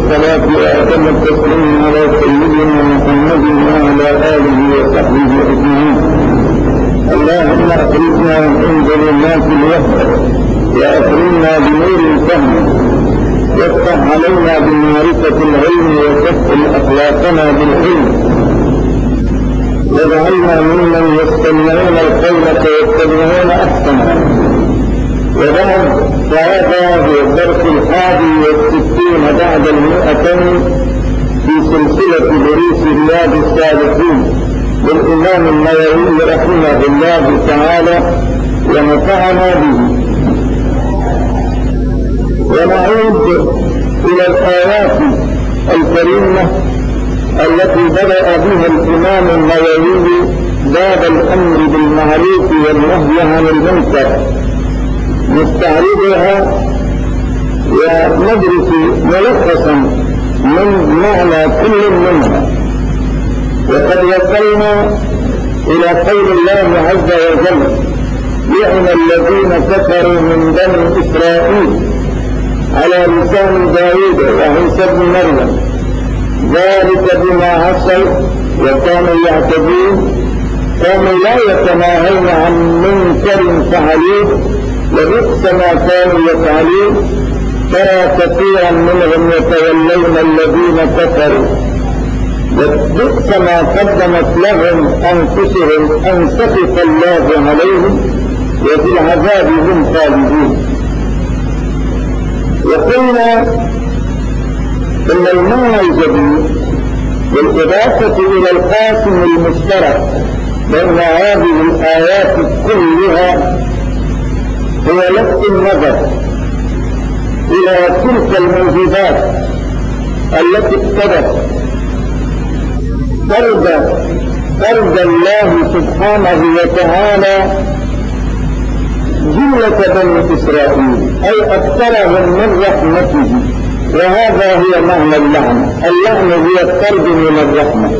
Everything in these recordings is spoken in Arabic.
الصلاة وأتم التسليم على سيدنا محمد وعلى آله وصحبه أجمعين. اللهم أخرجنا من ظلمات الوهم وأكرمنا بنور الفهم وافتح علينا بمعرفة العلم وسهل أخلاقنا بالحلم واجعلنا ممن يستمعون القول فيتبعون أحسنه. وبعد فهذا هو الدرس 61 بعد 200 في سلسلة دروس رياض الصالحين للإمام النووي رحمه الله تعالى ونفعنا به. ونعود إلى الآيات الكريمة التي بدأ بها الإمام النووي باب الأمر بالمعروف والنهي عن المنكر، نستعرضها وندرس ملخصا من معنى كل منها. وقد وصلنا إلى قول الله عز وجل: لعن الذين كفروا من بني إسرائيل على لسان داود وعيسى بن مريم ذلك بما عصوا وكانوا يعتدون، كانوا لا يتناهون عن منكر فعلوه لبئس ما كانوا يفعلون، ترى كثيرا منهم يتولون الذين كفروا وبئس ما قدمت لهم أنفسهم أن سخط الله عليهم وفي العذاب هم خالدون. وقلنا إن المعنى الجديد بالإضافة إلى القاسم المشترك بين هذه الآيات كلها هو لفت النظر إلى تلك الموجودات التي اقتضت فرض الله سبحانه وتعالى جملة بني إسرائيل أي أكثرهم من رحمته، وهذا هو معنى اللعنة. اللعنة هي الطرد من الرحمة.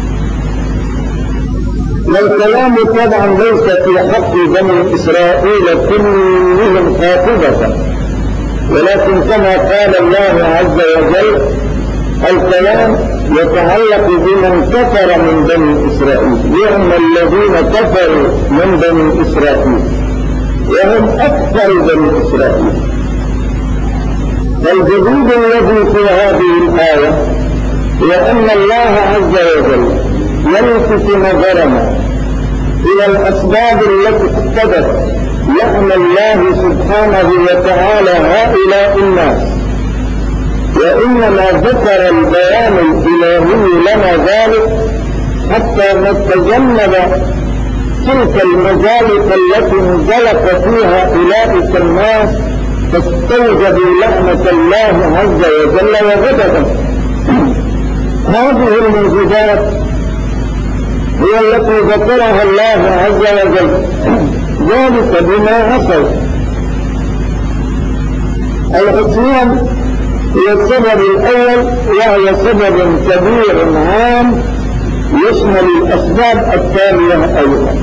والكلام طبعا ليس في حق بني إسرائيل كلهم خاطبة، ولكن كما قال الله عز وجل الكلام يتعلق بمن كفر من بني إسرائيل، لأن الذين كفروا من بني إسرائيل وهم أكثر بني إسرائيل. فالجديد الذي في هذه الآية هو أن الله عز وجل يلفت نظرنا إلى الأسباب التي اقتضت لعن الله سبحانه وتعالى هؤلاء الناس، وإنما ذكر البيان الإلهي لنا ذلك حتى نتجنب تلك المجالس التي انزلق فيها أولئك الناس فاستوجبوا لعنة الله عز وجل وغضبه. هذه الموجودات هي التي ذكرها الله عز وجل، ذلك بما عصوا. العصيان هي السبب الأول، وهي سبب كبير عام يشمل الأسباب التالية أيضا.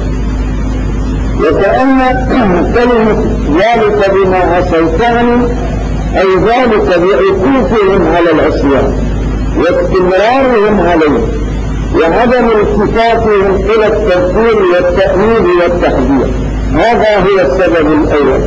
وكأن كلمة ذلك بما عصوا تعني أي ذلك بعكوفهم على العصيان واستمرارهم عليه وعدم التفاتهم إلى التذكير والتأمين والتحذير. هذا هو السبب الأول.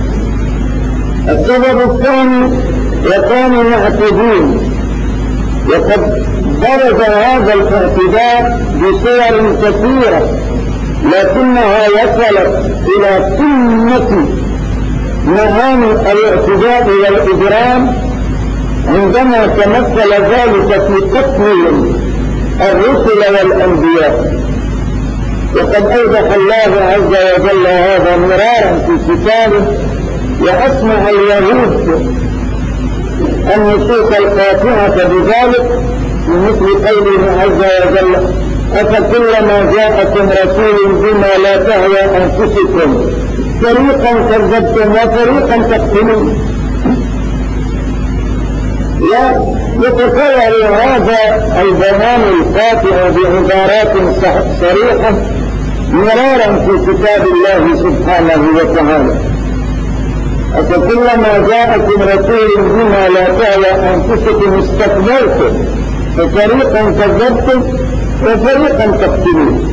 السبب الثاني وكانوا يعتدون، وقد درج هذا الاعتداء بصور كثيرة، لكنها وصلت إلى قمة معاني الاعتداء والإجرام عندما تمثل ذلك في قتلهم الرسل والأنبياء. وقد أوضح الله عز وجل هذا مرارا في كتابه، وأسمع اليهود النصوص القاطعة بذلك في مثل قوله عز وجل: أفكلما جاءكم رسول بما لا تهوى أنفسكم فريقا كذبتم وفريقا تقتلون. يتكرر هذا البيان القاطع بعبارات صريحة مرارا في كتاب الله سبحانه وتعالى: أفكلما جاءكم رسول بما لا تهوى أنفسكم استكبرتم ففريقا كذبتم وفريقا تقتلون.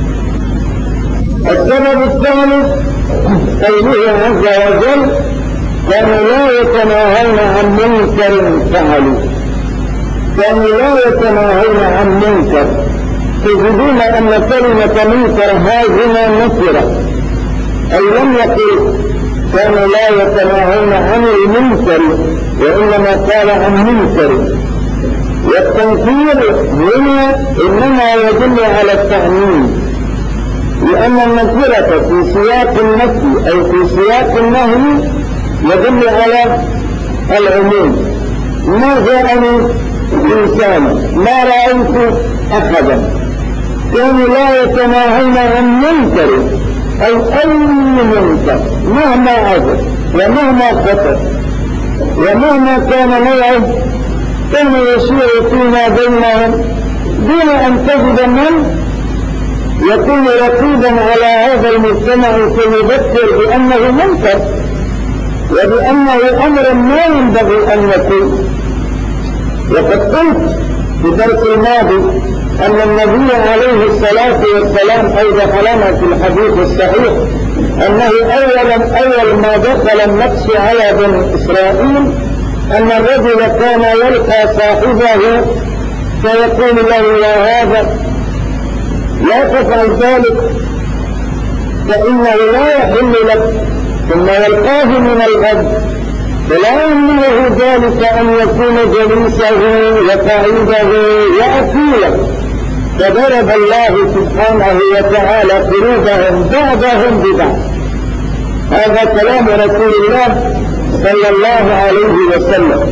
السبب الثالث قوله عز وجل كانوا لا يتناهون عن منكر فعلوا، كانوا لا يتناهون عن منكر. تجدون أن كلمة منكر هذه نكرة، أي لم يقل كانوا لا يتناهون عن المنكر وإنما قال عن منكر. والتنكير هنا إنما يدل على التعميم، لأن النكرة في سياق النفي أو في سياق النهي يدل على العموم. ما جاءني إنسان ما رأيت أحدا، كانوا لا يتناهون عن منكر أي منكر مهما عدد ومهما خطر ومهما كان نوعه، كان يسير فيما بينهم دون أن تجد من يكون رقيبا على هذا المجتمع فيذكر بأنه منكر وبأنه أمر ما ينبغي أن يكون. وقد قلت في الدرس الماضي أن النبي عليه الصلاة والسلام أوضح لنا في الحديث الصحيح أنه أول ما دخل النقص على بني إسرائيل أن الرجل كان يلقى صاحبه فيقول له يا هذا لا تفعل ذلك فإنه لا يحل لك، ثم يلقاه من الغد فلا يمنعه ذلك أن يكون جليسه وقعيده وأكيله. فضرب الله سبحانه وتعالى قلوبهم بعضهم ببعض. هذا كلام رسول الله صلى الله عليه وسلم.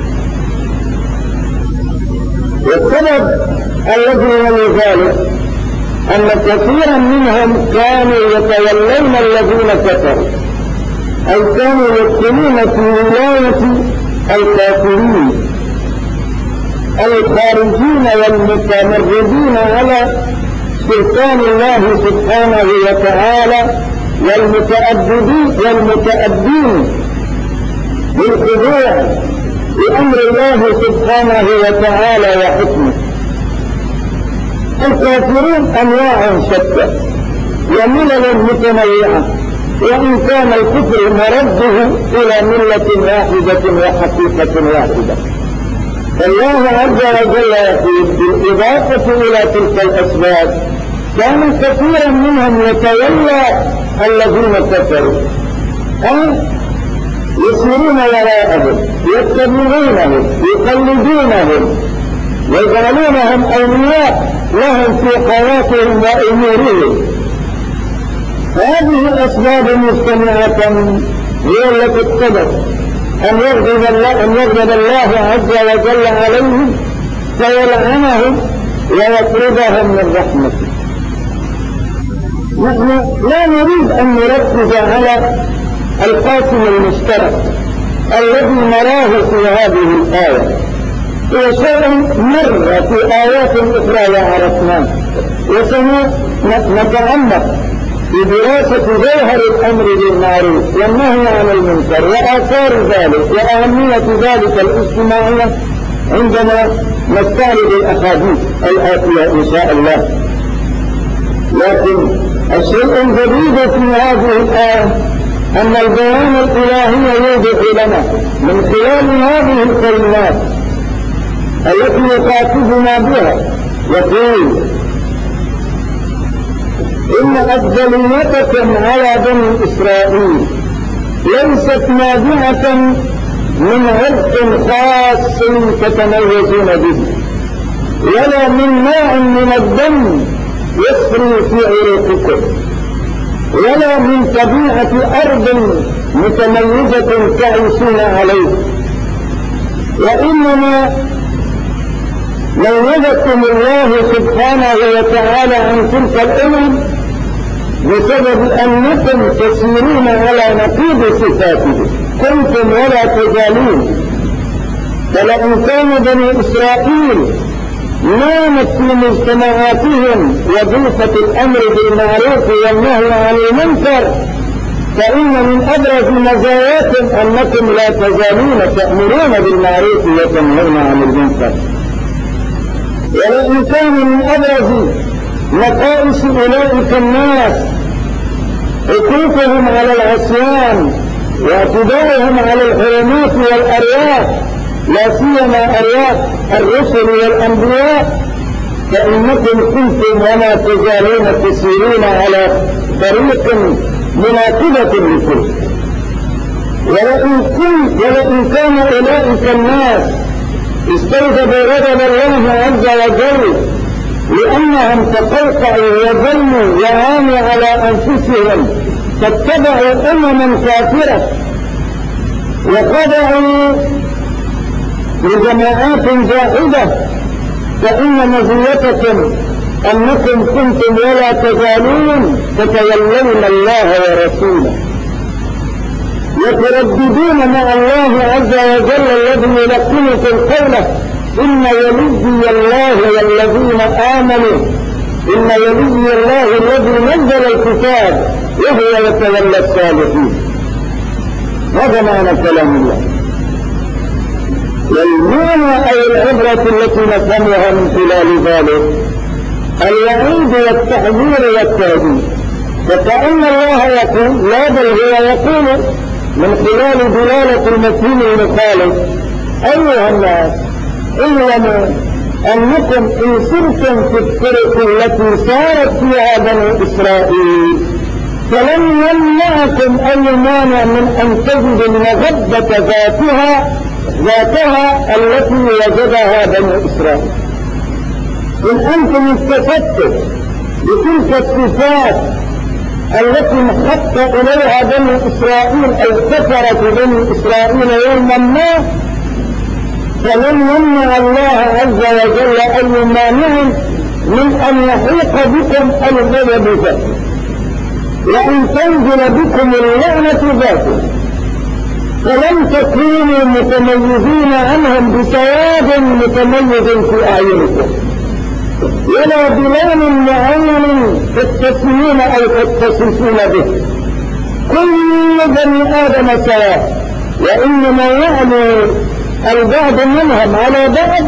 والسبب الذي يلي ذلك أن كثيرا منهم كانوا يتولون الذين كفروا، أي كانوا يدخلون في ولاية الكافرين الخارجين والمتمردين على سلطان الله سبحانه وتعالى والمتأدين بالخضوع لأمر الله سبحانه وتعالى وحكمه. الكافرون أنواع شتى وملل متنوعة، وإن كان الكفر مرده إلى ملة واحدة وحقيقة واحدة. فالله عز وجل يقول بالإضافة إلى تلك الأسباب كان كثيرا منهم يتولى الذين كفروا أي يسيرون وراءهم يتبعونهم يقلدونهم ويجعلونهم أولياء لهم في حياتهم وأمورهم. فهذه الأسباب مجتمعة هي التي اقتضت أن يغضب الله عز وجل عليهم فيلعنهم ويطردهم من رحمته. نحن لا نريد أن نركز على القاسم المشترك الذي نراه في هذه الآية، هو شيء مر في آيات أخرى وعرفناه، وسنتعمق في دراسة ظاهر الأمر بالمعروف والنهي عن المنكر وآثار ذلك وأهمية ذلك الاجتماعية عندما نستعرض الأحاديث الآتية إن شاء الله. لكن الشيء الجديد في هذه الآية أن البيان الإلهي يوضح لنا من خلال هذه الكلمات التي يخاطبنا بها يقول إن أفضليتكم على بني إسرائيل ليست نابعة من عرق خاص تتميزون به ولا من نوع من الدم يسري في عروقكم ولا من طبيعة أرض متميزة تعيشون عليه، وإنما ميزكم الله سبحانه وتعالى عن تلك الأمم بسبب أنكم تسيرون على نقيض صفاته كنتم ولا تزالون. فلئن كان بني إسرائيل نامت في مجتمعاتهم وظيفة الأمر بالمعروف والنهي عن المنكر فإن من أبرز مزاياكم أنكم لا تزالون تأمرون بالمعروف وتنهون عن المنكر. ولئن كان من أبرز نقائص أولئك الناس حقوقهم على العصيان واعتداءهم على الحرمات والأرواح، لا سيما أرواح الرسل والأنبياء، فإنكم كنتم وما تزالون تسيرون على طريق مناسبة لكم. ولئن كان أولئك الناس استوجبوا غضب الله عز وجل لأنهم تقوقعوا وظلموا وعانوا على أنفسهم فاتبعوا أمما كافرة وخضعوا لجماعات جاحدة، فإن مزيتكم أنكم كنتم ولا تزالون تتولون الله ورسوله وترددون مع الله عز وجل الذي يلقنكم قوله إن ولي الله والذين آمنوا، إن ولي الله الذي نزل الكتاب وهو يتولى الصالحين. هذا معنى كلام الله. والمعنى أي العبرة التي نفهمها من خلال ذلك الوعيد والتحذير والتهديد. فكأن الله يقول، لا بل هو يقول من خلال دلالة المفهوم المخالف: أيها الناس اعلموا أنكم إن سرتم في الطرق التي سارت فيها بنو إسرائيل فلن يمنعكم أي مانع من أن تجدوا المغبة ذاتها التي وجدها بنو إسرائيل. إن أنتم استفدتم بتلك الصفات التي انحط إليها بنو إسرائيل أو كفرت بنو إسرائيل يوما ما، فلن يمنع الله عز وجل أي مانع من أن يحيق بكم الغضب ذاته، وإن تنزل بكم اللعنة ذاته، فلن تكونوا متميزين عنهم بسواد متميز في أعينكم ولا بلون معين تتصلون أو تتصفون به. كل بني آدم سواء، وإنما يعلو البعض منهم على بعض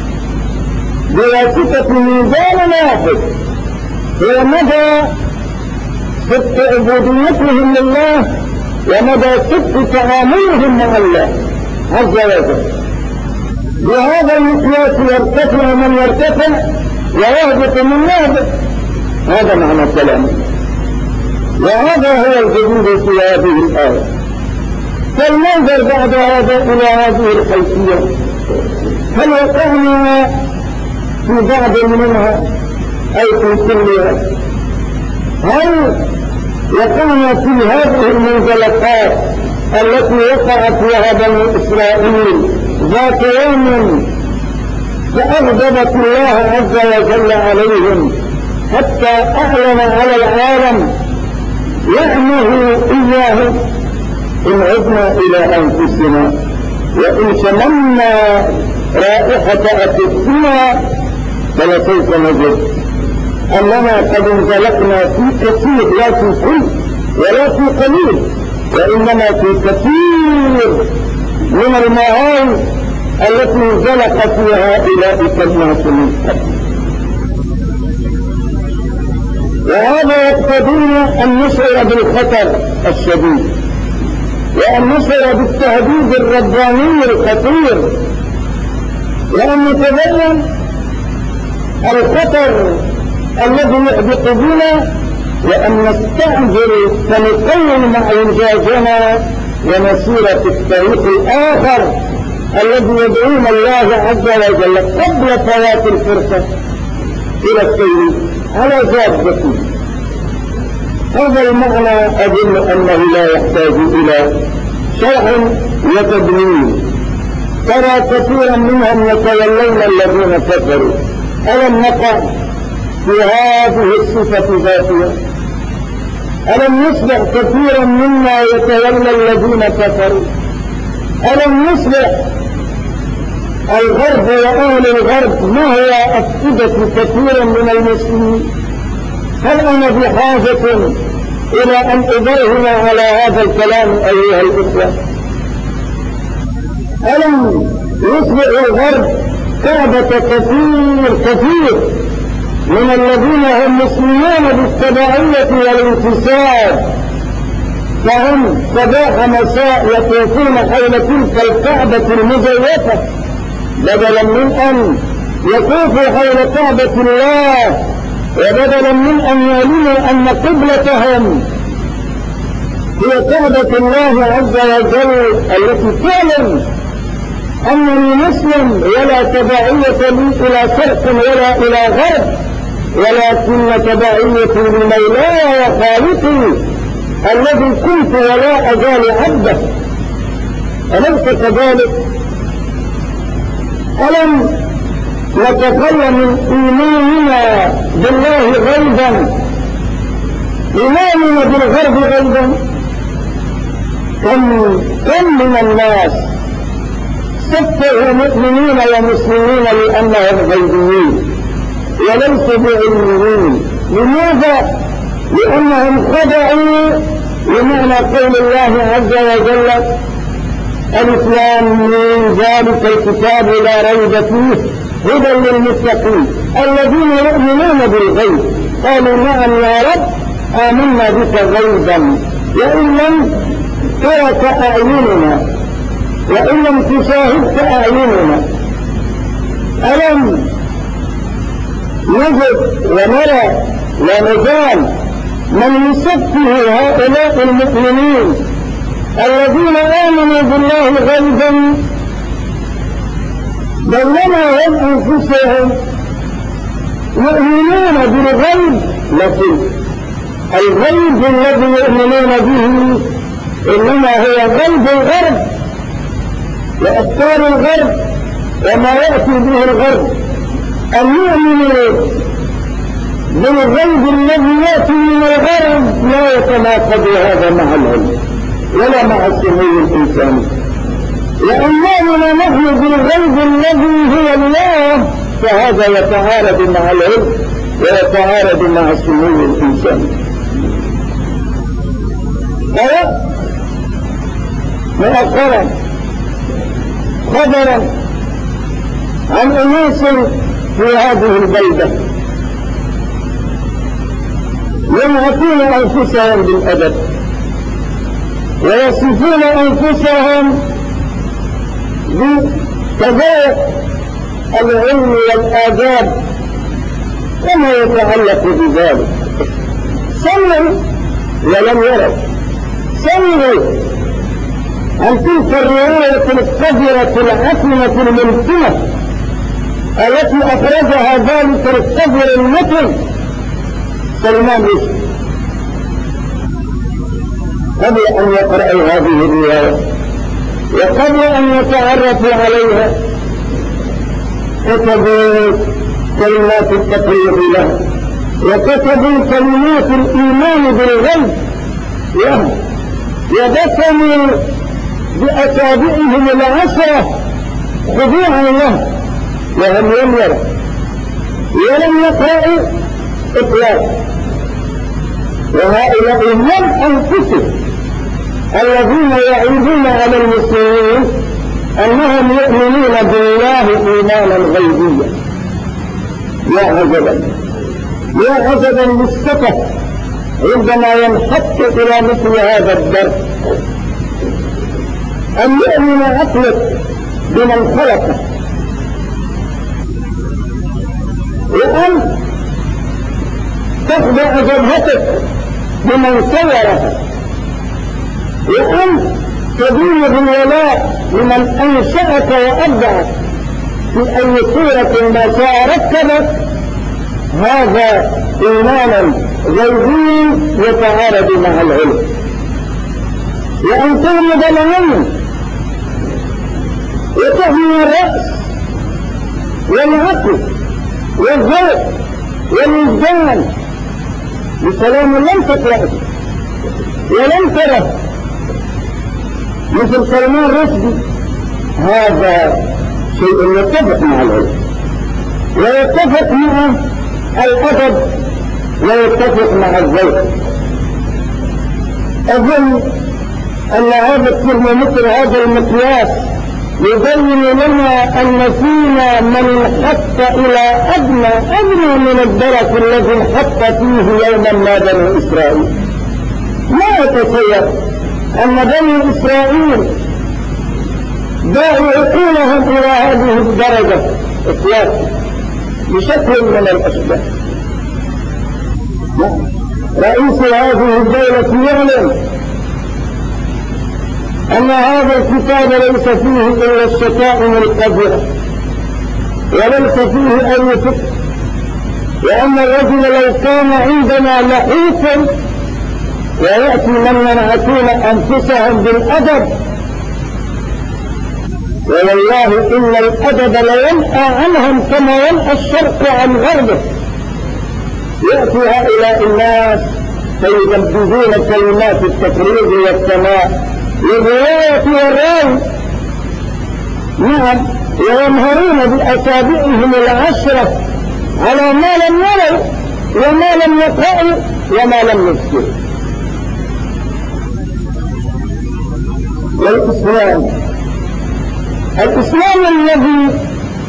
بواسطة ميزان واحد هو مدى صدق عبوديتهم لله ومدى صدق تعاملهم مع الله عز وجل. بهذا المقياس يرتفع من يرتفع ويهبط من يهبط. هذا معنى الكلام، وهذا هو الجديد في هذه الآية. فالمنظر بعد هذا إلى هذه الحيثية: هل وقعنا في بعض منها أي في كلها؟ هل وقعنا في هذه المنزلقات التي وقعت فيها بنو إسرائيل ذات يوم فأغضبت الله عز وجل عليهم حتى أعلن على العالم لعنه إياه؟ إن عدنا إلى أنفسنا وإن شممنا رائحة أكفنا فلسوف نجد أننا قد انزلقنا في كثير، لا في كل ولا في قليل، وإنما في كثير من المعاني التي انزلق فيها أولئك الناس من قبل. وهذا يقتضينا أن نشعر بالخطر الشديد وأن نشعر بالتهديد الرباني الخطير وأن نتبين الخطر الذي يحدق بنا وأن نستعجل فنقوم مع إنجازنا ونسير في الطريق الآخر الذي يدعونا الله عز وجل قبل فوات الفرصة إلى السير على ذاته. هذا المعنى أظن أنه لا يحتاج إلى شرح وتدوين. ترى كثيرا منهم يتولون الذين كفروا. ألم نقع في هذه الصفة ذاتها؟ ألم يصبح كثيرا مما يتولى الذين كفروا؟ ألم يصبح الغرب وأهل الغرب ما هو أفئدة كثيرا من المسلمين؟ هل أنا بحاجة إلى أن أبرهن على هذا الكلام أيها الإخوة. ألم يصبح الغرب كعبة كثير من الذين هم مسلمون بالتبعية والانتساب، فهم صباح مساء يطوفون حول تلك الكعبة المزيفة بدلا من أن يطوفوا حول كعبة الله، وبدلا من أن يعلموا أن قبلتهم هي كعبة الله عز وجل التي تعلم أنني مسلم ولا تبعية لي إلى شرق ولا إلى غرب، ولكن تبعيتي لمولاي وخالقي الذي كنت ولا أزال عبده. أليس كذلك؟ ألم نتخلى من إيماننا بالله غيبا، إيماننا بالغرب غيبا؟ كم من الناس سفهوا مؤمنين ومسلمين لأنهم غيبيين وليسوا بعلميين. لماذا؟ لأنهم خضعوا لمعنى قول الله عز وجل: الإسلام من ذلك الكتاب لا ريب فيه هدى للمتقين الذين يؤمنون بالغيب قالوا نعم يا رب آمنا بك غيبا وإن لم ترك أعيننا وإن لم تشاهدك أعيننا. ألم نجد ونرى ونزال من يسفه هؤلاء المؤمنين الذين آمنوا بالله غيبا، بينما هم أنفسهم يؤمنون بالغيب، لكن الغيب الذي يؤمنون به إنما هو غيب الغرب وأفكار الغرب وما يأتي به الغرب. أن يؤمنوا بالغيب الذي يأتي من الغرب لا يتناقض هذا مع العلم ولا مع السمو الإنساني، وأننا نحن بالغيب الذي هو الله، فهذا يتعارض مع العلم ويتعارض مع السمو الإنساني. مؤخرا خبرا عن أناس في هذه البلدة ينعتون أنفسهم بالأدب ويصفون أنفسهم بكذلك العلم والآداب وما يتعلق بذلك. سمعوا ولم يروا، سمعوا عن تلك الرواية القذرة العتمة الممكنة التي أخرجها ذلك القذر المتن سلمان رشدي. قبل أن يقرأوا هذه الرواية وقبل أن يتعرفوا عليها كتبوا كلمات التقرير له وكتبوا كلمات الإيمان بالغيب له وبسموا بأصابعهم العشرة خضوعا له وهم لم يروا ولم يقرأوا إطلاقا. وهؤلاء هم أنفسهم الذين يعيبون على المسلمين أنهم يؤمنون بالله إيمانا غيبيا. يا عجبا يا عجبا للسفه عندما ينحط إلى مثل هذا الدرس، أن يؤمن عقلك بمن خلقه، وأن تخضع جبهتك بمن صورها، وأن تدين بالولاء لمن أنشأك وأبدعك في أي صورة ما شاء ركبك. هذا إيمانا غيبي يتعارض مع العلم. وأن تغمض العين وتهمل الرأس والعقل والذوق والوجدان بكلام لم تقرأه ولم تره مثل سلمان رشدي، هذا شيء يتفق مع العلم ويتفق مع الأدب ويتفق مع الذوق. أظن أن هذا الترمومتر هذا المقياس يبين لنا أن فينا من انحط إلى أدنى من الدرك الذي انحط فيه يوما ما بني إسرائيل. لا أتصور أن بني إسرائيل باعوا عقولهم إلى هذه الدرجة السياسية بشكل من الأشكال. رئيس هذه الدولة يعلم أن هذا الكتاب ليس فيه إلا الشتائم القذرة وليس فيه أي فكر، وأن الرجل لو كان عندنا لحوفا ويأتي من ينعتون أنفسهم بالأدب، والله إن الأدب لينأى عنهم كما ينأى الشرق عن غربه. يأتي هؤلاء الناس فيجددون كلمات التفريغ والسماء للرواية والراوي، نعم، وينهرون بأصابعهم العشرة على ما لم يروا وما لم يقرأوا وما لم يذكروا. الإسلام الذي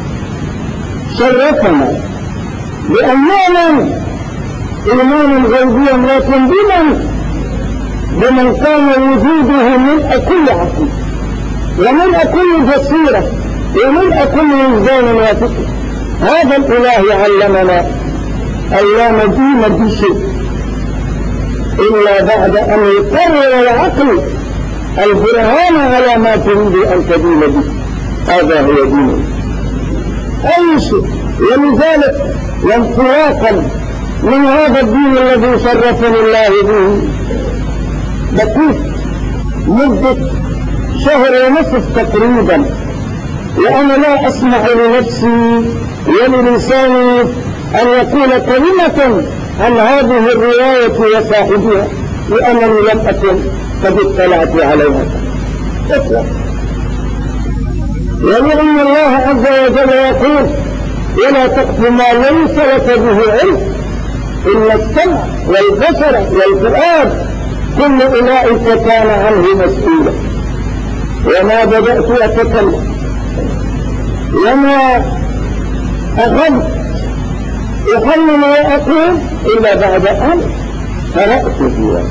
شرفنا بأننا إيمانا غيبيا لكن بمن كان وجوده ملء كل عقل وملء كل بصيرة وملء كل وجدان وفكر. هذا الإله علمنا أن لا ندين بشيء إلا بعد أن يقرر العقل البرهان على ما تريد أن تدين به. هذا هو دينه أي شيء. ولذلك وانطلاقا من هذا الدين الذي شرفني الله به بقيت مدة شهر ونصف تقريبا وأنا لا أسمع لنفسي وللساني أن يقول كلمة عن هذه الرواية وصاحبها، لأنني لم أكن قد اطلعت عليها اطلع. ولأن الله عز وجل يقول ولا تقف ما ليس لك به علم إن السمع والبصر والفؤاد كل أولئك كان عنه مسؤولا. وما بدأت أتكلم وما أخذت أحلل وأقول إلا بعد أن قرأت فيها،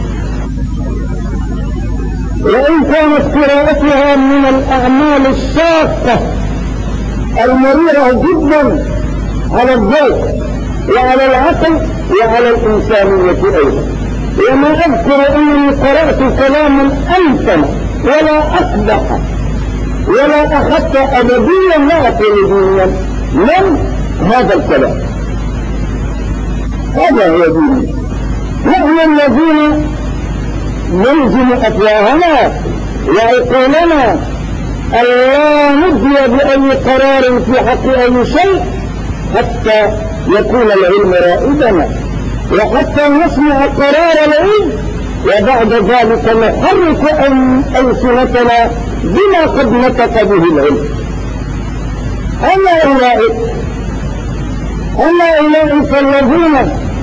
وإن كانت قراءتها من الأعمال الشاقة المريرة جدا على الذوق وعلى العقل وعلى الإنسانية أيضا. وما أذكر أنني قرأت كلاما أنتم ولا أقبح ولا أخذت أبديا لا أقول دينيا من هذا الكلام. هذا هو ديني. نحن الذين نلزم أفواهنا وعقولنا ألا نجي بأي قرار في حق أي شيء حتى يكون العلم رائدنا وحتى نسمع قرار العلم، وبعد ذلك نحرك ألسنتنا بما قد نطق به العلم. أما أولئك الذين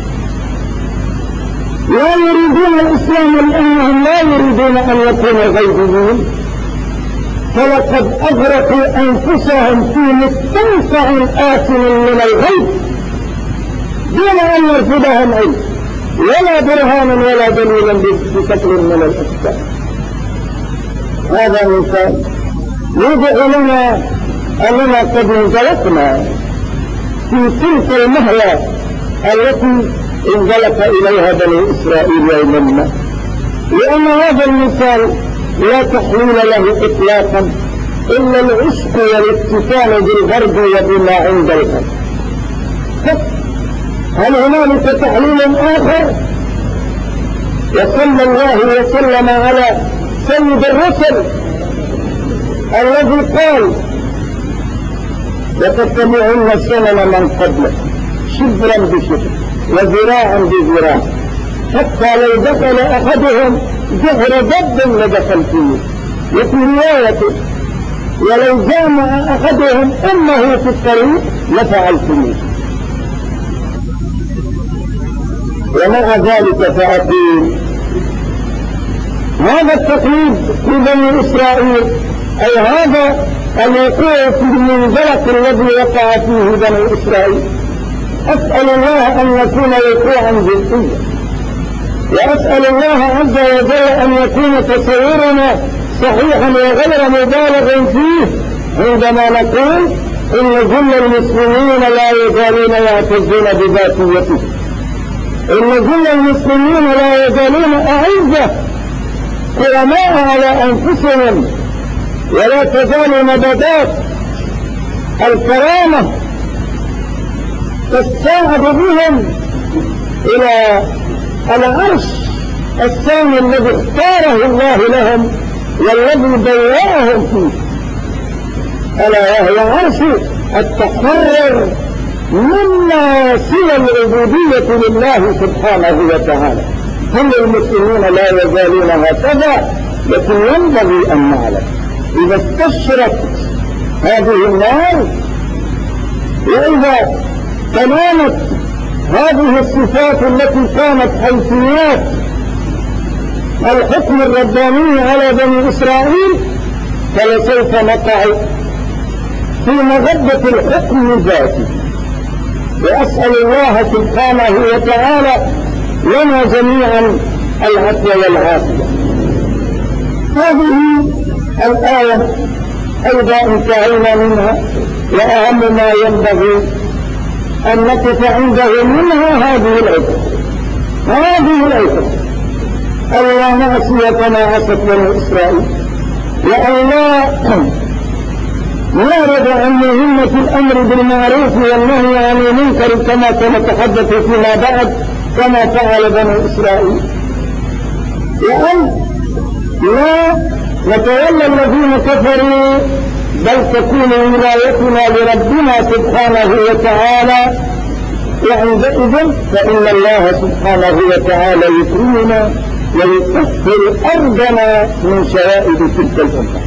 لا يريدون الإسلام لأنهم لا يريدون أن يكونوا غيبيين، فلقد أغرقوا أنفسهم في مستنقع آثم من الغيب دون أن يرفضهم علم ولا برهانا ولا دليلا بشكل من الأسباب. هذا مثال يدعو لنا أننا قد انزلقنا في تلك المهوى التي انزلق إليها بني إسرائيل يوما ما، لأن هذا المثال لا تحليل له إطلاقا إلا العشق والافتتان بالغرب وبما عند الغرب. هل هنالك تحليل آخر؟ وصلى الله وسلم على سيد الرسل الذي قال لتتبعن سنن من قبلك شبرا بشبر وذراعا بذراع حتى لو دخل أحدهم جهر ضب لدخل فيه. وفي رواية ولو جامع أحدهم أمه في الطريق لفعلته. ومع ذلك فأقول هذا التقليد في بني إسرائيل، أي هذا الوقوع في المنزلق الذي وقع فيه بني إسرائيل. أسأل الله أن يكون وقوعا جزئيا، وأسأل الله عز وجل أن يكون تصورنا صحيحا وغير مبالغ فيه عندما نقول إن جل المسلمين لا يزالون يعتزون بذاتيته، إن جل المسلمين لا يزالون أعزة كرماء على أنفسهم، ولا تزال مددات الكرامة تستعد بهم إلى العرش الثاني الذي اختاره الله لهم والذي بوأهم فيه، ألا وهو عرش التحرر مما سوى العبودية لله سبحانه وتعالى. كل المسلمين لا يزالون هكذا، لكن ينبغي أن نعلم إذا استشرت هذه النار وإذا تمامت هذه الصفات التي كانت حيثيات الحكم الرباني على بني إسرائيل، فلسوف نقع في مغبة الحكم ذاته. وأسأل الله سبحانه وتعالى لنا جميعا العفو والعافية. هذه الآية أيضا انتهينا منها، وأهم ما ينبغي أن نقف عنده منها هذه العبرة ألا نعصي كما عصت بني إسرائيل، وأن لا نعرض عن مهمة الأمر بالمعروف والنهي عن المنكر كما سنتحدث فيما بعد كما فعل بني إسرائيل، وأن لا نتولى الذين كفروا، بل تكون ولايتنا لربنا سبحانه وتعالى، وعندئذ فإن الله سبحانه وتعالى يكرمنا ويكفر أرضنا من شوائب تلك الأمة.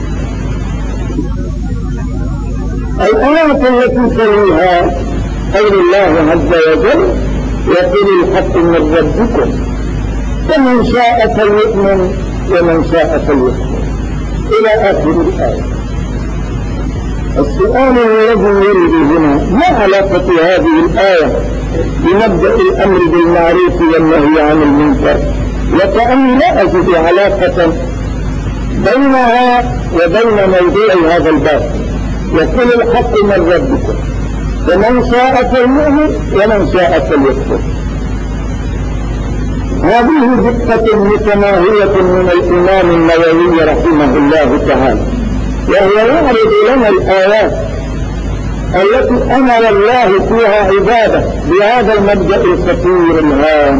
الآية التي تليها قول الله عز وجل: وقل الحق من ربكم فمن شاء فليؤمن ومن شاء فليكفر، إلى آخر الآية. السؤال الذي يريد هنا: ما علاقة هذه الآية بمبدأ الأمر بالمعروف والنهي عن المنكر؟ وكأني لا أجد علاقة بينها وبين موضوع هذا الباب. وقل الحق من ربكم فمن شاء فليؤمن ومن شاء فليكفر. هذه دقة متناهية من الإمام النووي رحمه الله تعالى، وهو يعرض لنا الآيات التي أمر الله فيها عباده بهذا المبدأ الخطير الهام.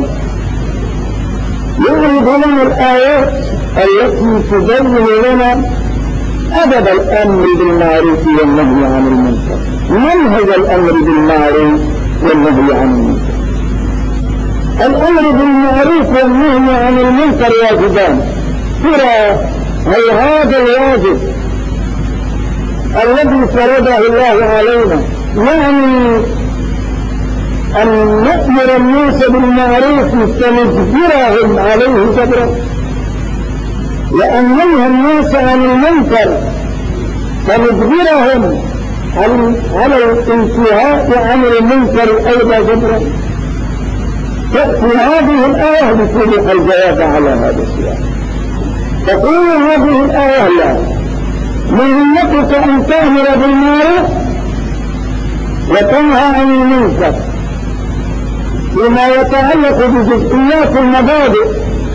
يعرض لنا الآيات التي تبين لنا أدب الأمر بالمعروف والنهي عن المنكر، منهج الأمر بالمعروف والنهي عن المنكر. الأمر بالمعروف والنهي عن المنكر واجبان. ترى هل هذا الواجب الذي فرضه الله علينا يعني أن نأمر الناس بالمعروف فنجبرهم عليه جبرا، وأن ننهى الناس عن المنكر فنجبرهم على الانتهاء عن المنكر أيضا جبرا؟ تأتي هذه الآية لتوضح الجواب على هذا السؤال. تقول هذه الآية: لا، مهمتك أن تأمر بالمعروف وتنهى عن المنكر بما يتعلق بجزئيات المبادئ،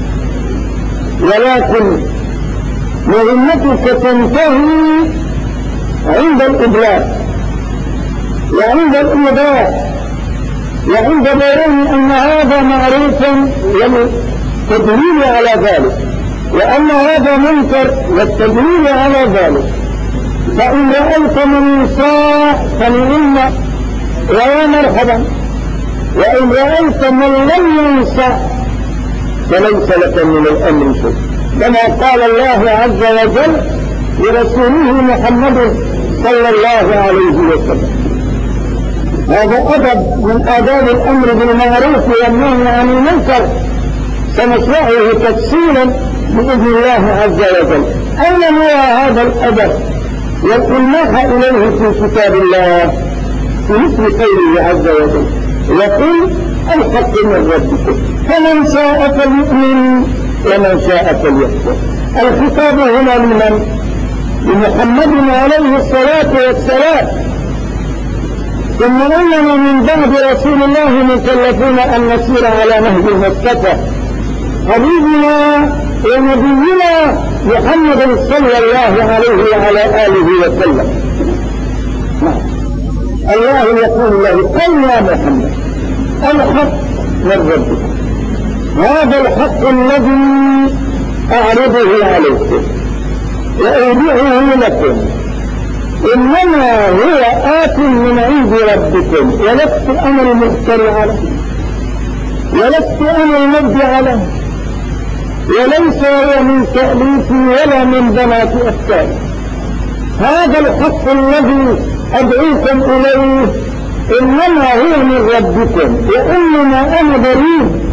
ولكن مهمتك تنتهي عند الإبلاغ وعند الإيضاح وعند بيان أن هذا معروف والتدليل على ذلك، وأن هذا منكر والتدليل على ذلك. فإن رأيت من يساء فنعم ويا مرحبا، وإن رأيت من لم ينسى فليس لك من الأمر شيء، كما قال الله عز وجل لرسوله محمد صلى الله عليه وسلم. هذا أدب من آداب الأمر بالمعروف والنهي عن المنكر سنشرحه تفصيلا بإذن الله عز وجل. أين هو هذا الأدب والإلماح إليه في كتاب الله في مثل قوله عز وجل وقل الحق من ربكم فمن شاء فليؤمن ومن شاء فليكفر. الخطاب هنا لمن؟ لمحمد عليه الصلاة والسلام. ثم إننا من بعد رسول الله مكلفون أن نسير على نهج المصطفى حبيبنا ونبينا محمد صلى الله عليه وعلى آله وسلم. الله يقول له قل يا محمد الحق من ربك، هذا الحق الذي أعرضه عليكم وأودعه لكم إنما هو آت من عند ربكم ولست أنا المفتري عليه ولست أنا المبدع عليه وليس هو من تأليفي ولا من بنات أفكاري. هذا الحق الذي أدعوكم إليه إنما هو من ربكم وإنما أنا بريء.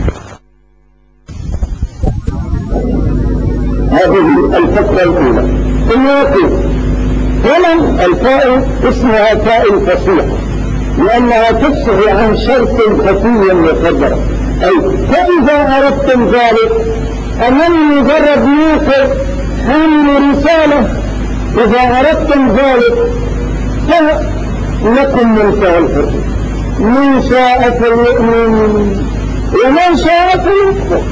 هذه الفكرة الأولى. ثم يقول ولم الفاء اسمها فاء الفصيح لأنها تفصح عن شرط خفي مقدر، أي فإذا أردتم ذلك أنني مجرد يوسف حامل رسالة، إذا أردتم ذلك فلكم منتهى الحر، من شاء فليؤمن ومن شاء فليكفر.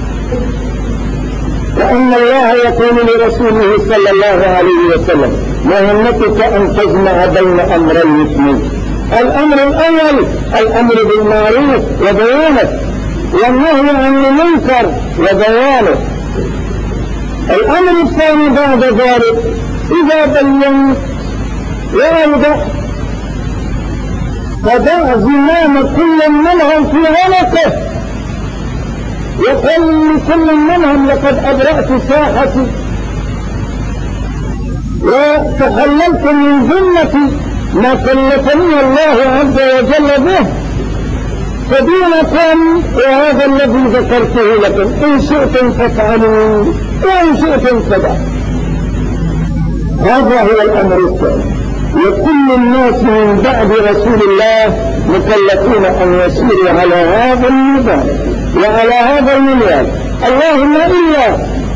وأن الله يقول لرسوله صلى الله عليه وسلم مهمتك أن تجمع بين أمرين اثنين. الأمر الأول الأمر بالمعروف وبيانه والنهي عن المنكر وبيانه. الأمر الثاني بعد ذلك إذا بينت وأوضح فدع زمام كل منهم في عنقه وقل لكل منهم لقد أبرأت ساحتي وتخللت من ذمتي ما كلفني الله عز وجل به فدينكم وهذا الذي ذكرته لكم إن شئتم فافعلوا وإن شئتم فدعوا. هذا هو الأمر الثاني. وكل الناس من بعد رسول الله مكلفون أن يسيروا على هذا النظام وعلى هذا المنوال. اللهم إلا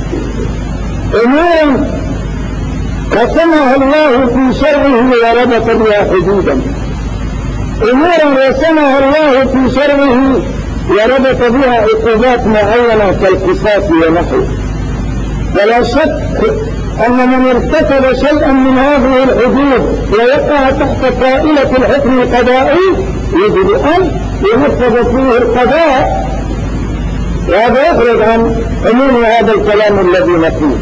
أمور رسمها الله في شرعه وربط بها حدودا، أمور رسمها الله في شرعه وربط بها عقوبات معينة كالقصاص ونحوه. فلا شك أن من ارتكب شيئا من هذه الحدود ووقع تحت طائلة الحكم القضائي يجب أن ينفذ فيه القضاء، وهذا يخرج عن عموم هذا الكلام الذي نقول.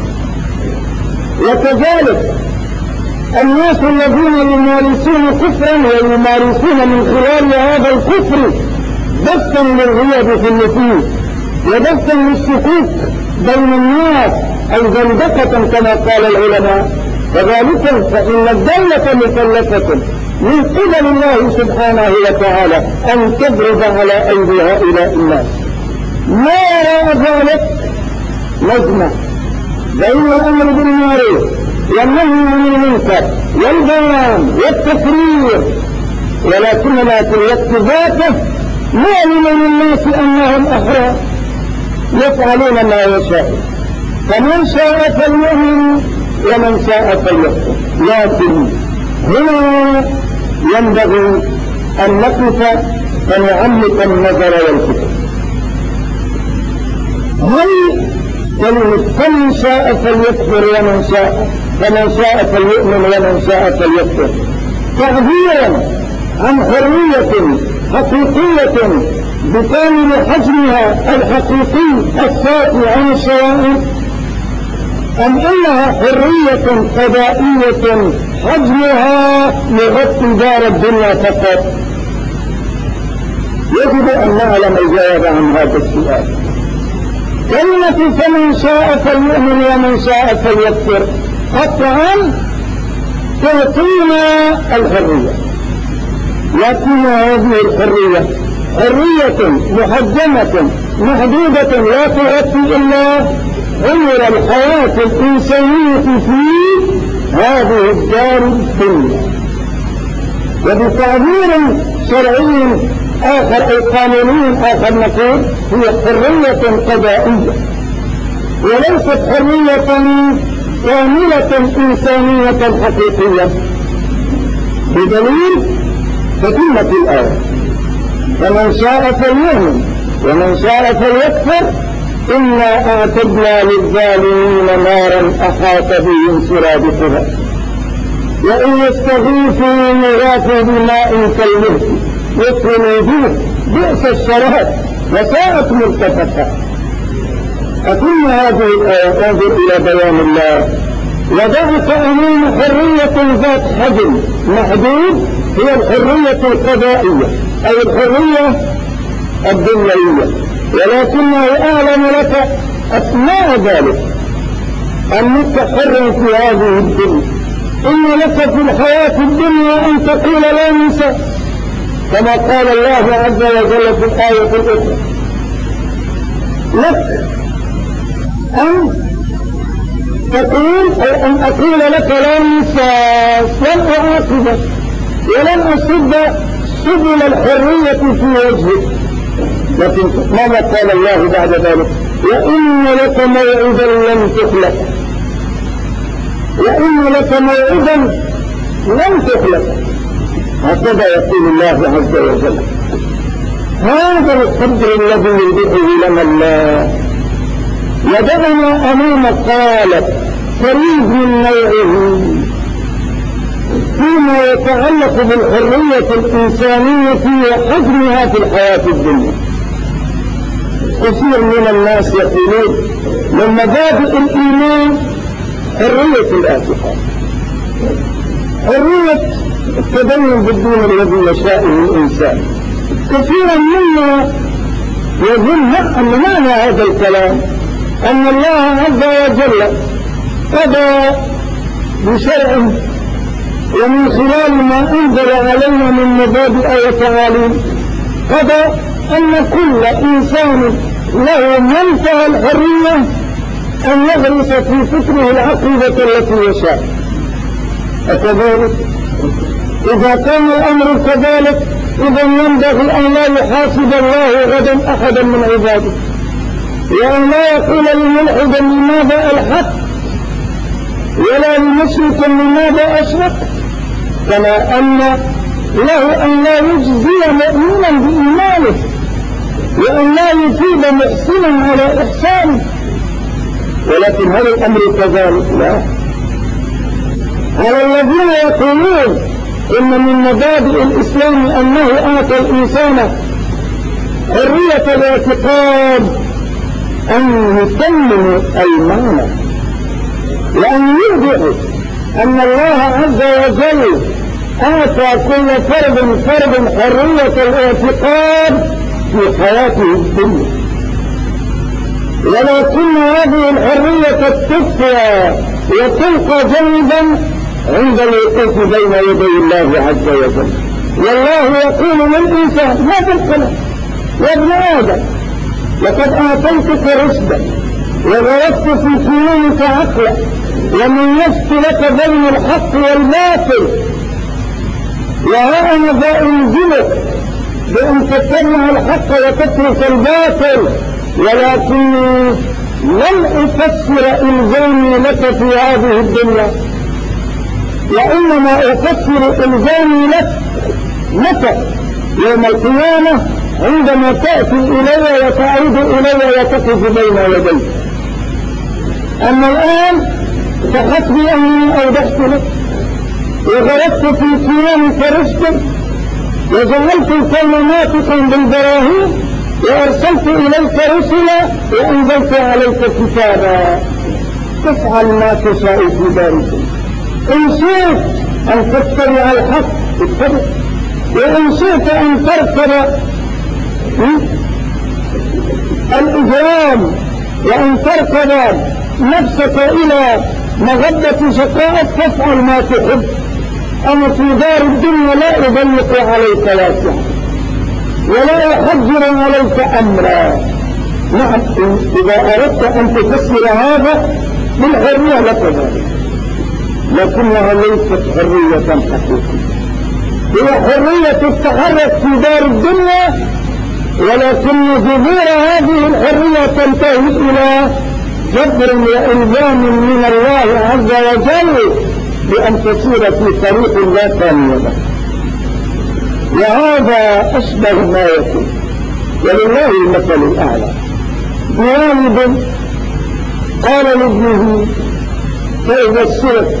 وكذلك الناس الذين يمارسون كفرا ويمارسون من خلال هذا الكفر بثا للغياب في النفوس وبثا للشكوك بين الناس أي زندقة كما قال العلماء، وذلك فإن الدولة مكلفة من قبل الله سبحانه وتعالى أن تضرب على أيدي هؤلاء الناس. ما وراء ذلك لجنة بين الأمر بالمعروف والنهي عن المنكر والبيان والتفريق، ولكننا في الوقت ذاته نعلم للناس أنهم أحرار يفعلون ما يشاء، فمن شاء فليؤمن ومن شاء فليكفر. لكن هنا ينبغي أن نقف فنعمق النظر والفكر. هل كلمة فمن شاء فليكفر ومن شاء فمن شاء فليؤمن ومن شاء فليكفر تعبيرا عن حرية حقيقية بكامل حجمها الحقيقي الصافي عن الشوائب، أم أنها حرية قضائية حجمها يغطي دار الدنيا فقط؟ يجب أن نعلم الجواب عن هذا السؤال. كلمة فمن شاء فليؤمن ومن شاء فليكفر قطعا تعطينا الحرية، لكن هذه الحرية حرية محجمة محدودة لا تغطي إلا عمر الحياة الإنسانية في هذه الدار الدنيا. وبتعبير شرعي آخر أو قانوني آخر نقول هي حرية قضائية، وليست حرية كاملة إنسانية حقيقية، بدليل تتمة الآية: فمن شاء فليؤمن ومن شاء فليكفر إنا أعتدنا للظالمين نارا أحاط بهم سرادقها وإن يستغيثوا يغاثوا بماء كالمهل يشوي الوجوه بئس الشراب وساءت مرتفقة. أتم هذه الآية انظر إلى بيان الله: وضعت أمام حرية ذات حجم محدود هي الحرية القضائية أو الحرية الدنيوية، ولكنه أعلم لك أثناء ذلك أنك حر في هذه الدنيا. إن لك في الحياة الدنيا أن تقول لا نساء كما قال الله عز وجل في الآية الأخرى: لك أن تقول أو أن أقول لك لا نساء لن أعاقبك ولن أسد سبل الحرية في وجهك. لكن ماذا قال الله بعد ذلك؟ وإن لك موعدا لن تخلق، وإن لك موعدا لن تخلق. هكذا يقول الله عز وجل. هذا القدر الذي يوضحه لنا الله يدعنا أمام قالب فريد من نوعه فيما يتعلق بالحرية الإنسانية وحجمها في الحياة الدنيا. كثير من الناس يقولون من مبادئ الإيمان حرية الاعتقاد، حرية التدين بالدين الذي يشاءه الإنسان. كثيرا منا يظن أن معنى هذا الكلام أن الله عز وجل قضى بشرع ومن خلال ما أنزل علينا من مبادئ وتعاليم قضى أن كل إنسان له منتهى الحرية أن يغرس في فكره العقيدة التي يشاء. أكذلك إذا كان الأمر كذلك إذا ينبغي أن لا يحاسب الله غدا أحدا من عباده، وأن لا يقول لملحدا لماذا الحق ولا لمشرك لماذا أشرك، كما أن له أن لا يجزي مؤمنا بإيمانه وأن لا يثيب محسنا على إحسانه. ولكن هل الأمر كذلك؟ لا. على الذين يقولون إن من مبادئ الإسلام أنه أعطى الإنسان حرية الاعتقاد أن يتمم أيمانه، وأن يوضح أن الله عز وجل أعطى كل فرد حرية الاعتقاد في حياته الدنيا، ولكن هذه الحرية تخفى وتلقى جانبا عند الوقوف بين يدي الله عز وجل. والله يقول للإنسان: ما تدخل يا ابن آدم لقد أعطيتك رشدا وغرست في سنونك عقلا وميزت لك بين الحق والباطل، وها أنا ذا أنزلك بأن تتبع الحق وتترك الباطل، ولكني لن أفسر إلزامي لك في هذه الدنيا، وإنما أفسر إلزامي لك متى؟ يوم القيامة عندما تأتي إلي وتعود إلي وتقف بين يدي. أما الآن فحسبي أني أوضحت لك وغرست في كيانك رشدا وجعلت الكون ناطقا بالبراهين وأرسلت إليك رسلا وأنزلت عليك كتابا تفعل ما تشاء في ذلك. إن شئت أن تتبع الحق اتبع، وإن شئت أن تركب الإجرام وأن تركب نفسك إلى مغبة شقائك تفعل ما تحب. أنا في دار الدنيا لا أضيق عليك واسعا ولا أحجر عليك أمرا، نعم إذا أردت أن تفسر هذا بالحرية لك ذلك، لكنها ليست حرية حقيقية، هي حرية التحرك في دار الدنيا، ولكن ظهور هذه الحرية تنتهي إلى جبر وإلزام من الله عز وجل بأن تسير في طريق لا ثانية له. وهذا أشبه ما يكون، ولله المثل الأعلى. بوالد قال لابنه فإذا السلك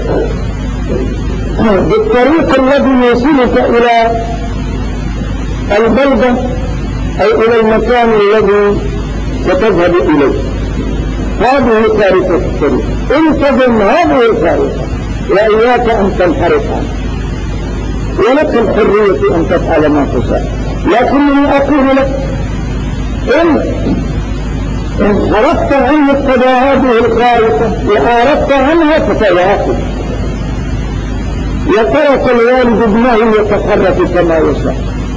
بالطريق الذي يوصلك إلى البلدة أو إلى المكان الذي ستذهب إليه، هذه خارطة الطريق، انتظم هذه الخارطة وإياك أن تنحرف عنها، ولك الحرية أن تفعل ما تشاء. لكنني أقول لك إن انحرفت عن مقتضى هذه الخارطة وأعرضت عنها فتواقف. وترك الوالد ابنه يتحرك كما يشاء،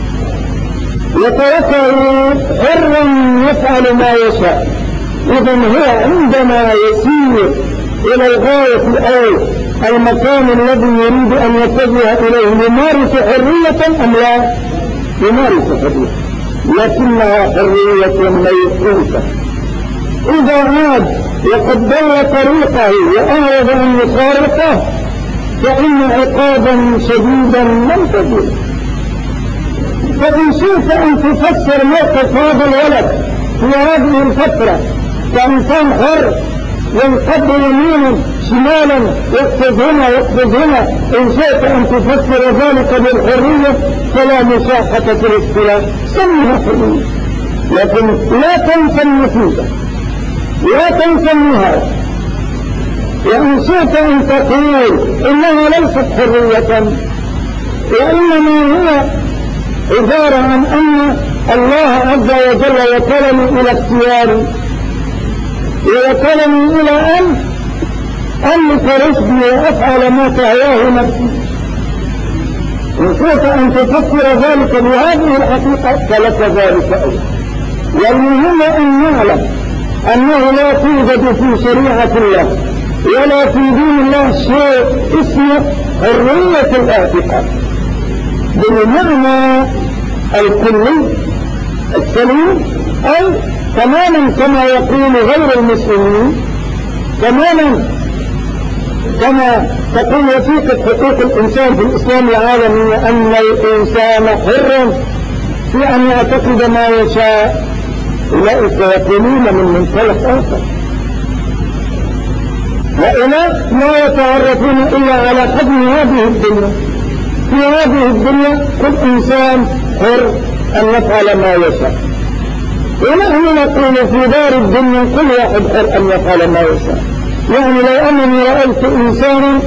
وتركه حرا يفعل ما يشاء. إذا هو عندما يسير إلى الغاية أو المكان الذي يريد أن يتجه إليه يمارس حرية أم لا؟ يمارس حرية، لكنها حرية ميقوتة. إذا عاد وقد ضل طريقه وأعرض أن يخالفه فإن عقابا شديدا لم تجد. فإن شئت أن تفسر موقف هذا الولد في هذه الفترة كإنسان حر ينقض يمينا شمالا يقفز هنا يقفز هنا، إن شئت أن تفسر ذلك بالحرية فلا مشاحة في الاختلاف، سميها حرية، لكن لا تنسى النتيجة، لا تنسى النهاية. وإن شئت أن تقول إنها ليست حرية، وإنما هي عبارة عن أن الله عز وجل وكلني إلى اختياري ووكلني إلى أن أملك رشدي وأفعل ما تهواه نفسي. إن شئت أن تفسر ذلك بهذه الحقيقة فلك ذلك أيضا. والمهم أن نعلم أنه لا توجد في شريعة الله ولا في دين الله شيء اسمه حرية الاعتقاد بالمعنى الكلي السليم، أو تماما كما يقول غير المسلمين، تماما كما تقول وثيقة حقوق الإنسان في الإسلام العالمي أن الإنسان حر في أن يعتقد ما يشاء. أولئك يقولون من منطلق آخر، هؤلاء لا يتعرفون إلا على حجم هذه الدنيا. في هذه الدنيا كل إنسان حر أن يفعل ما يشاء، ونحن نقول في دار الدنيا كل واحد حر أن يفعل ما يشاء. يعني لو أنني رأيت إنسانا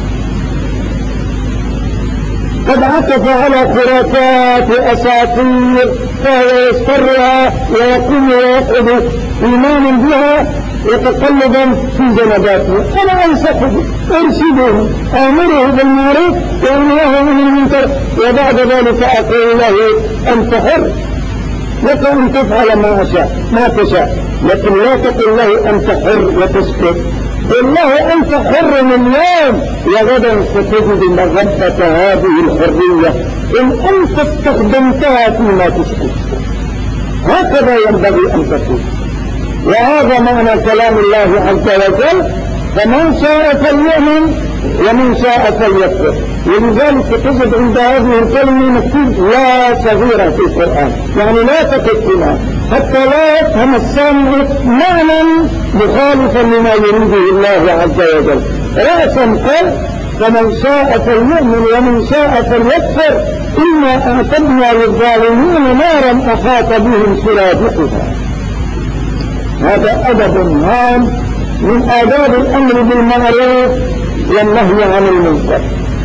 قد عكف على خرافات وأساطير فهو يسترها ويقوم ويقعد إيمانا بها يتقلبا في جنباته، أنا أنصحه أرشده آمره بالمعروف وأنهاه عن المنكر، وبعد ذلك أقول له أنت حر لك أن تفعل ما تشاء، لكن لا تقل له أنت حر وتسكت. قل له أنت حر من اليوم وغدا ستجد مغبة هذه الحرية إن أنت استخدمتها فيما تشكت. هكذا ينبغي أن تكون، وهذا معنى كلام الله عز وجل: فمن شاء فليؤمن ومن شاء فليكفر. ولذلك تجد عند هذه الكلمة مكتوب لا صغيرة في القرآن، يعني لا تكتبها حتى لا يفهم السامع معنى مخالفا لما يريده الله عز وجل. رأسا قال: فمن شاء فليؤمن ومن شاء فليكفر إنا أعتدنا للظالمين نارا أحاط بهم سرادقها. هذا أدب هام من آداب الأمر بالمعروف والنهي عن المنكر.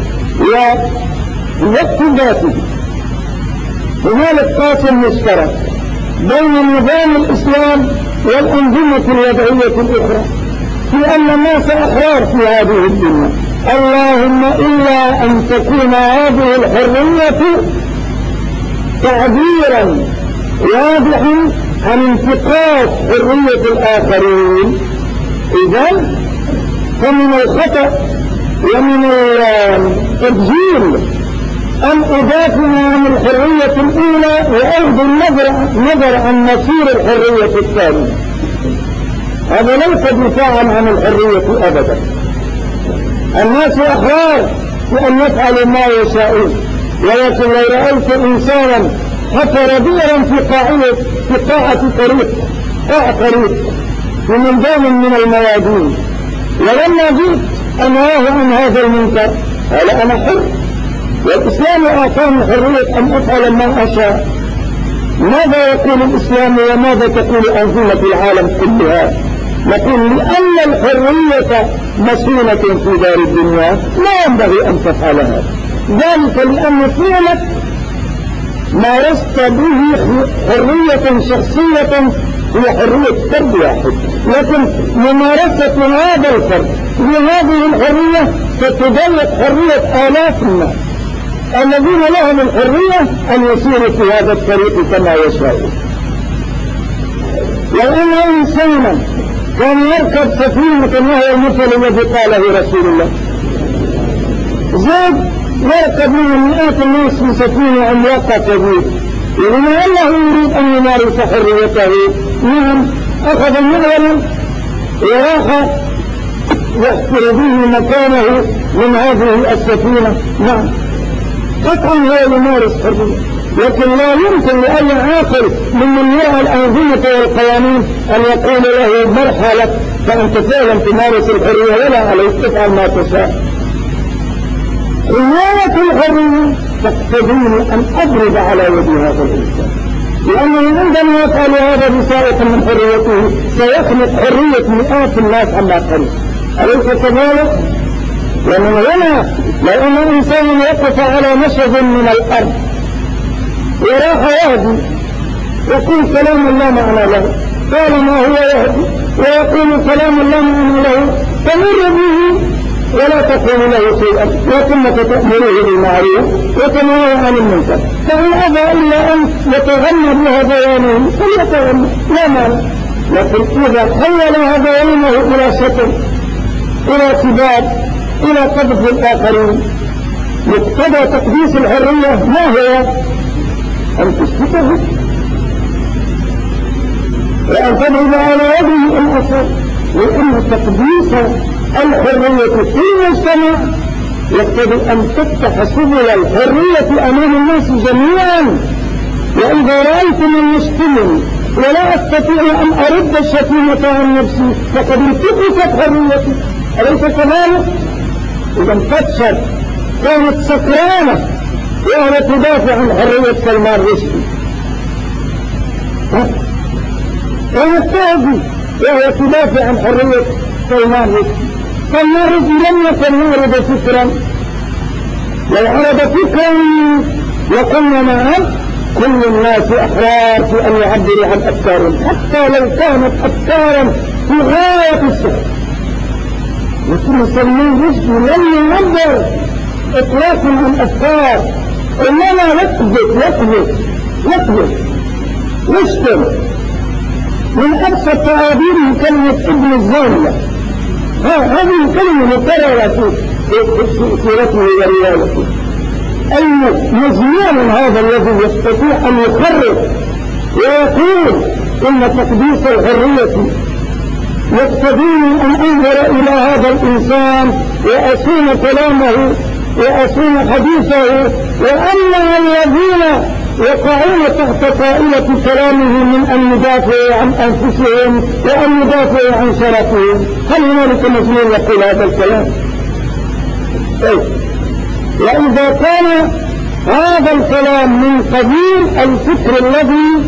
وفي ذاته هنالك قاسم مشترك بين نظام الإسلام والأنظمة الوضعية الأخرى في أن الناس أحرار في هذه الدنيا، اللهم إلا أن تكون هذه الحرية تعبيرا واضحا عن انتقاص حرية الآخرين، إذن فمن الخطأ ومن التبذير أن أدافع عن الحرية الأولى وأخذ النظر عن مصير الحرية الثانية. هذا ليس دفاعا عن الحرية أبدا. الناس أحرار في أن يفعلوا ما يشاءون، ولكن لو رأيت إنسانا حفر بئرا في قاعة طريق في ميدان من الميادين، ولما جئت أنهاه عن هذا المنكر قال أنا حر، والإسلام أعطاني حرية أن أفعل ما أشاء. ماذا يقول الإسلام وماذا تقول أنظمة العالم كلها؟ نقول لأن الحرية مسؤولة في دار الدنيا لا ينبغي أن تفعل هذا، ذلك لأن فعلك مارست به حرية شخصية هي حرية فرد واحد، لكن ممارسة هذا الفرد لهذه الحرية ستضيق حرية آلاف الناس الذين لهم الحرية أن يسيروا في هذا الطريق كما يشاءون. لو أن إنسانا كان يركب سفينة وهو المثل الذي قاله رسول الله، زاد يركب من مئات الناس في سفينة عملاقة كبيرة، وبما أنه يريد أن يمارس حريته نعم أخذ المغرب وراح يحفر به مكانه من هذه السفينة. نعم قطعا هو يمارس حرية، لكن لا يمكن لأي عاقل ممن يرى الأنظمة والقوانين أن يقول له مرحلة فأنت فعلا تمارس الحرية ولا عليك تفعل ما تشاء. حماية الحرية تقتضيني أن أضرب على يد هذا الإنسان، لأنه عندما يفعل هذا بساعة من حريته سيخلق حرية مئات الناس عما قريب، أليس كذلك؟ ومن هنا لو أن إنسان يقف على نشز من الأرض وراح يهدي يقول كلام لا معنى له، طالما هو يهدي ويقول كلام لا معنى له تمر به ولا تقول له شيئا، وثم تأمره بالمعروف وتنهى عن المنكر، فإن أبى إلا أن يتغنى بهذيانه فليتغنى لا معنى. لكن إذا حول هذيانه إلى شتم إلى سباب إلى قذف الآخرين، مقتضى تقديس الحرية ما هو؟ أن تسكته وأن تضرب على يده الأصل، لأن تقديس الحرية في المجتمع يقتضي أن تفتح سبل الحرية أمام الناس جميعا. وإذا رأيت من يشتمني ولا أستطيع أن أرد الشتيمة عن نفسي فقد انتقصت حريتي، أليس كذلك؟ إذا انفتشت كانت سكرانة وهي تدافع عن حرية سلمان رشدي، كانت تهدي وهي تدافع عن حرية سلمان رشدي. سلمان رشدي لم يكن يعرض فكرا، لو عرض فكرا لقلنا نعم كل الناس أحرار في أن يعبروا عن أفكارهم حتى لو كانت أفكارا في غاية السحر، لكن سلمان رشدي لم يعبر إطلاقا عن أفكار، إنما يقذف يشتم. من أبسط تعابيره كلمة ابن الزانية، هذه الكلمة مكررة في سيرته وروايته. أي مجنون هذا الذي يستطيع أن يخرج ويقول إن تقديس الحرية يقتضيني أن أنظر إلى هذا الإنسان وأصون كلامه وأصون حديثه، وأما الذين يقعون تحت طائلة كلامه من أن يدافعوا عن أنفسهم وأن يدافعوا عن شرفهم، هل هنالك مجنون يقول هذا الكلام؟ وإذا كان هذا الكلام من قبيل الفكر الذي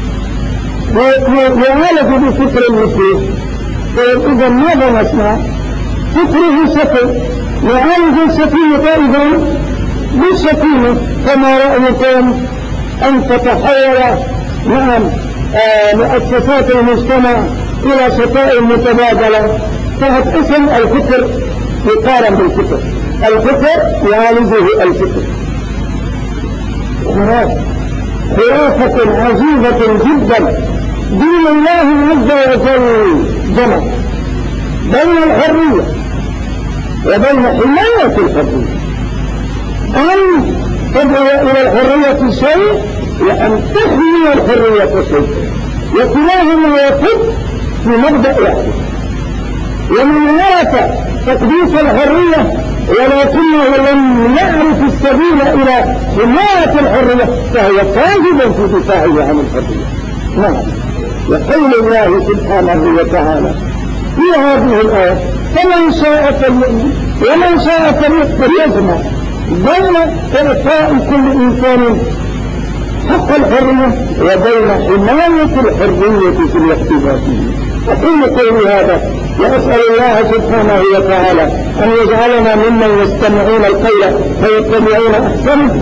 يعالج بفكر المسلم، إذا ماذا نسمع؟ فكره سفر يعالج السفينة إذا بالسفينة، كما رأيتم أن تتحول نعم مؤسسات المجتمع إلى شتائم متبادلة تحت اسم الفكر يقارن بالفكر، الفكر يعالجه الفكر. خرافة عجيبة جدا دين الله عز وجل جمع بين الحرية وبين حماية الحرية، أن تدعو إلى الحرية شيء وأن تحمي الحرية شيء، وكلاهما يكون في مبدأ واحد. ومن عرف تقديس الحرية ولكنه لم يعرف السبيل إلى حماية الحرية فهو كاذب في دفاعه عن الحرية. نعم. وقول الله سبحانه وتعالى في هذه الآية فمن شاء فليؤمن ومن شاء فليكفر يجمع بين إعطاء كل إنسان حق الحرية وبين حماية الحرية في الاقتباس. أقول قولي هذا وأسأل الله سبحانه وتعالى أن يجعلنا ممن يستمعون القول فيتبعون أحسنه.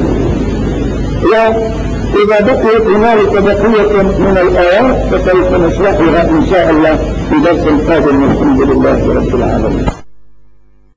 وإذا بقيت هنالك بقية من الآيات فسوف نشرحها إن شاء الله في درس قادم. الحمد لله رب العالمين.